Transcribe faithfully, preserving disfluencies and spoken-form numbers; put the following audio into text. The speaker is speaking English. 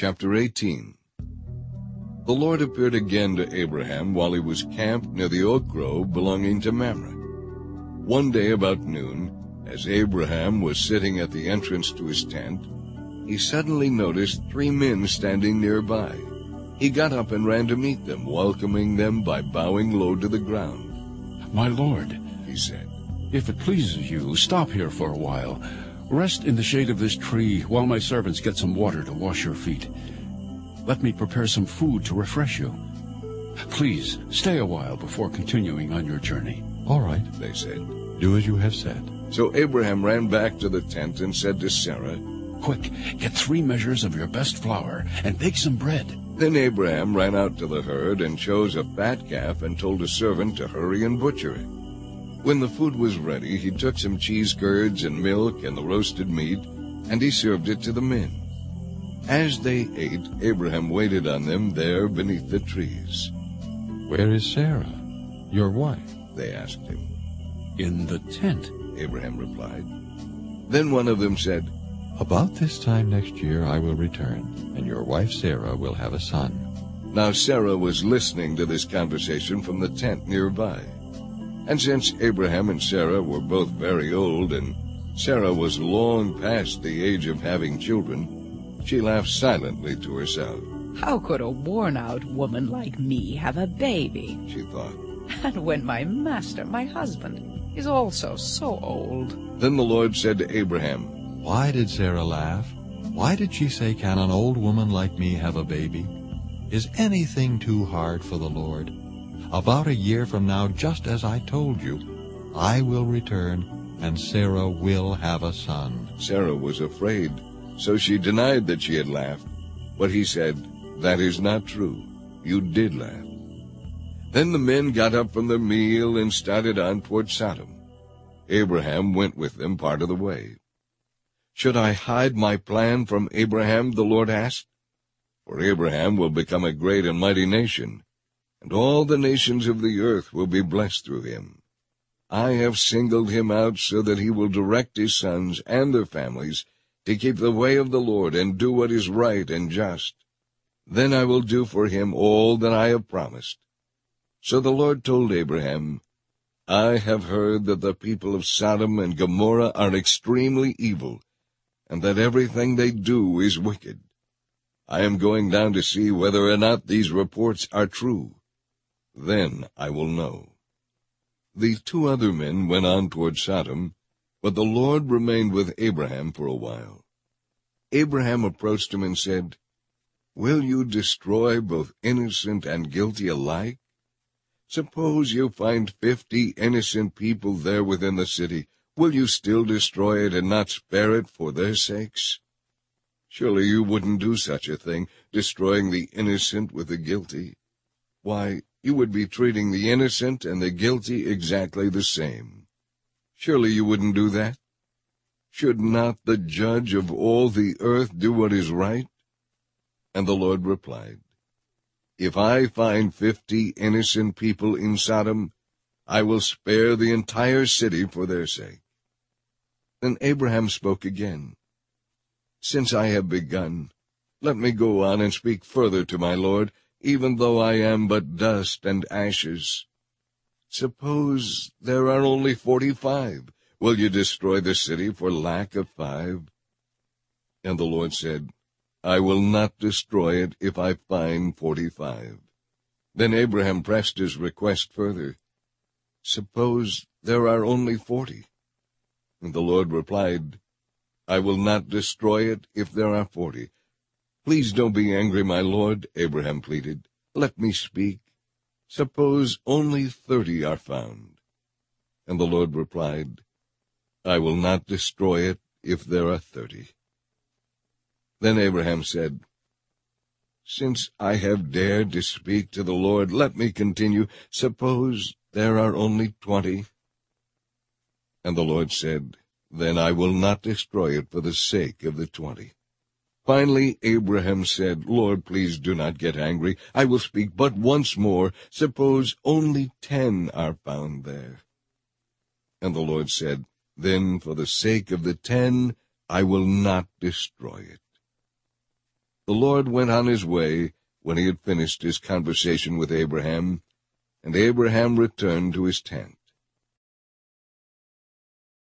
Chapter eighteen. The Lord appeared again to Abraham while he was camped near the oak grove belonging to Mamre. One day about noon, as Abraham was sitting at the entrance to his tent, he suddenly noticed three men standing nearby. He got up and ran to meet them, welcoming them by bowing low to the ground. "My lord," he said, "if it pleases you, stop here for a while. Rest in the shade of this tree while my servants get some water to wash your feet. Let me prepare some food to refresh you. Please, stay a while before continuing on your journey." "All right," they said. "Do as you have said." So Abraham ran back to the tent and said to Sarah, "Quick, get three measures of your best flour and bake some bread." Then Abraham ran out to the herd and chose a fat calf and told a servant to hurry and butcher it. When the food was ready, he took some cheese curds and milk and the roasted meat, and he served it to the men. As they ate, Abraham waited on them there beneath the trees. "Where is Sarah, your wife?" they asked him. "In the tent," Abraham replied. Then one of them said, "About this time next year I will return, and your wife Sarah will have a son." Now Sarah was listening to this conversation from the tent nearby. And since Abraham and Sarah were both very old, and Sarah was long past the age of having children, she laughed silently to herself. "How could a worn-out woman like me have a baby? She thought. And when my master, my husband, is also so old." Then the Lord said to Abraham, "Why did Sarah laugh? Why did she say, 'Can an old woman like me have a baby?' Is anything too hard for the Lord? About a year from now, just as I told you, I will return, and Sarah will have a son." Sarah was afraid, so she denied that she had laughed. But he said, "That is not true. You did laugh." Then the men got up from their meal and started on toward Sodom. Abraham went with them part of the way. "Should I hide my plan from Abraham?" the Lord asked. "For Abraham will become a great and mighty nation, and all the nations of the earth will be blessed through him. I have singled him out so that he will direct his sons and their families to keep the way of the Lord and do what is right and just. Then I will do for him all that I have promised." So the Lord told Abraham, "I have heard that the people of Sodom and Gomorrah are extremely evil, and that everything they do is wicked. I am going down to see whether or not these reports are true. Then I will know." The two other men went on toward Sodom, but the Lord remained with Abraham for a while. Abraham approached him and said, "Will you destroy both innocent and guilty alike? Suppose you find fifty innocent people there within the city. Will you still destroy it and not spare it for their sakes? Surely you wouldn't do such a thing, destroying the innocent with the guilty. Why, you would be treating the innocent and the guilty exactly the same. Surely you wouldn't do that? Should not the judge of all the earth do what is right?" And the Lord replied, "If I find fifty innocent people in Sodom, I will spare the entire city for their sake." Then Abraham spoke again, "Since I have begun, let me go on and speak further to my Lord, even though I am but dust and ashes. Suppose there are only forty-five. Will you destroy the city for lack of five?" And the Lord said, "I will not destroy it if I find forty-five." Then Abraham pressed his request further, "Suppose there are only forty?" And the Lord replied, "I will not destroy it if there are forty." "Please don't be angry, my Lord," Abraham pleaded. "Let me speak. Suppose only thirty are found." And the Lord replied, "I will not destroy it if there are thirty." Then Abraham said, "Since I have dared to speak to the Lord, let me continue. Suppose there are only twenty?" And the Lord said, "Then I will not destroy it for the sake of the twenty." Finally Abraham said, "Lord, please do not get angry. I will speak but once more. Suppose only ten are found there." And the Lord said, "Then for the sake of the ten I will not destroy it." The Lord went on his way when he had finished his conversation with Abraham, and Abraham returned to his tent.